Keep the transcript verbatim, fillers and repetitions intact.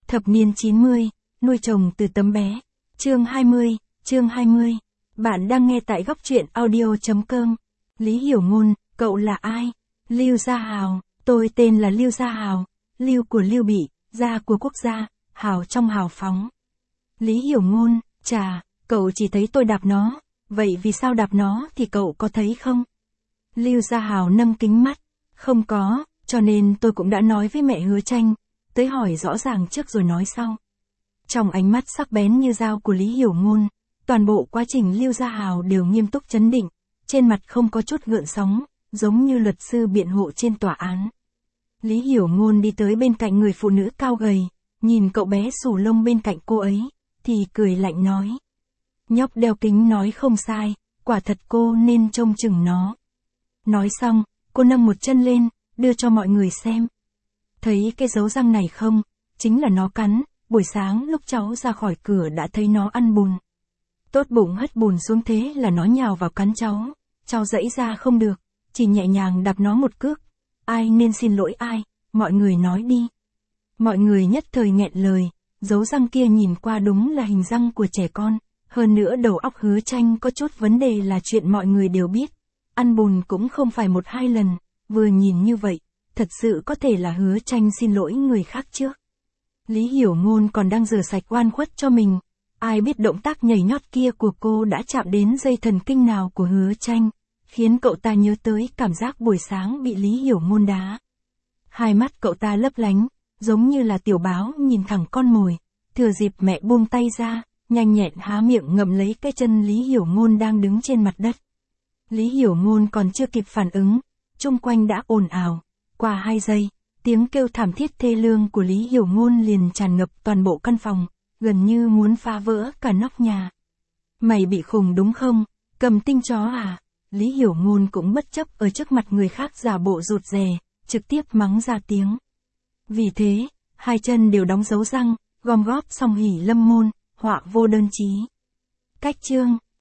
Thập niên chín mươi, nuôi chồng từ tấm bé. Chương hai mươi, chương hai mươi. Bạn đang nghe tại góc truyện audio.com. Lý Hiểu Ngôn, cậu là ai? Lưu Gia Hào, tôi tên là Lưu Gia Hào, Lưu của Lưu Bị, Gia của quốc gia, Hào trong hào phóng. Lý Hiểu Ngôn, chà, cậu chỉ thấy tôi đạp nó, vậy vì sao đạp nó thì cậu có thấy không? Lưu Gia Hào nâng kính mắt, không có, cho nên tôi cũng đã nói với mẹ Hứa Tranh, tới hỏi rõ ràng trước rồi nói sau. Trong ánh mắt sắc bén như dao của Lý Hiểu Ngôn, toàn bộ quá trình Lưu Gia Hào đều nghiêm túc trấn định, trên mặt không có chút gợn sóng, giống như luật sư biện hộ trên tòa án. Lý Hiểu Ngôn đi tới bên cạnh người phụ nữ cao gầy, nhìn cậu bé xù lông bên cạnh cô ấy, thì cười lạnh nói. Nhóc đeo kính nói không sai, quả thật cô nên trông chừng nó. Nói xong, cô nâng một chân lên, đưa cho mọi người xem. Thấy cái dấu răng này không, chính là nó cắn, buổi sáng lúc cháu ra khỏi cửa đã thấy nó ăn bùn. Tốt bụng hất bùn xuống thế là nó nhào vào cắn cháu, cháu dãy ra không được, chỉ nhẹ nhàng đạp nó một cước. Ai nên xin lỗi ai, mọi người nói đi. Mọi người nhất thời nghẹn lời, dấu răng kia nhìn qua đúng là hình răng của trẻ con, hơn nữa đầu óc Hứa Tranh có chút vấn đề là chuyện mọi người đều biết. Ăn bùn cũng không phải một hai lần, vừa nhìn như vậy, thật sự có thể là Hứa Tranh xin lỗi người khác trước. Lý Hiểu Ngôn còn đang rửa sạch oan khuất cho mình, ai biết động tác nhảy nhót kia của cô đã chạm đến dây thần kinh nào của Hứa Tranh, khiến cậu ta nhớ tới cảm giác buổi sáng bị Lý Hiểu Ngôn đá. Hai mắt cậu ta lấp lánh, giống như là tiểu báo nhìn thẳng con mồi, thừa dịp mẹ buông tay ra, nhanh nhẹn há miệng ngậm lấy cái chân Lý Hiểu Ngôn đang đứng trên mặt đất. Lý Hiểu Ngôn còn chưa kịp phản ứng, chung quanh đã ồn ào, qua hai giây, tiếng kêu thảm thiết thê lương của Lý Hiểu Ngôn liền tràn ngập toàn bộ căn phòng, gần như muốn phá vỡ cả nóc nhà. Mày bị khùng đúng không, cầm tinh chó à? Lý Hiểu Ngôn cũng bất chấp ở trước mặt người khác giả bộ rụt rè, trực tiếp mắng ra tiếng. Vì thế, hai chân đều đóng dấu răng, gom góp xong hỉ lâm môn, họa vô đơn chí. Cách chương.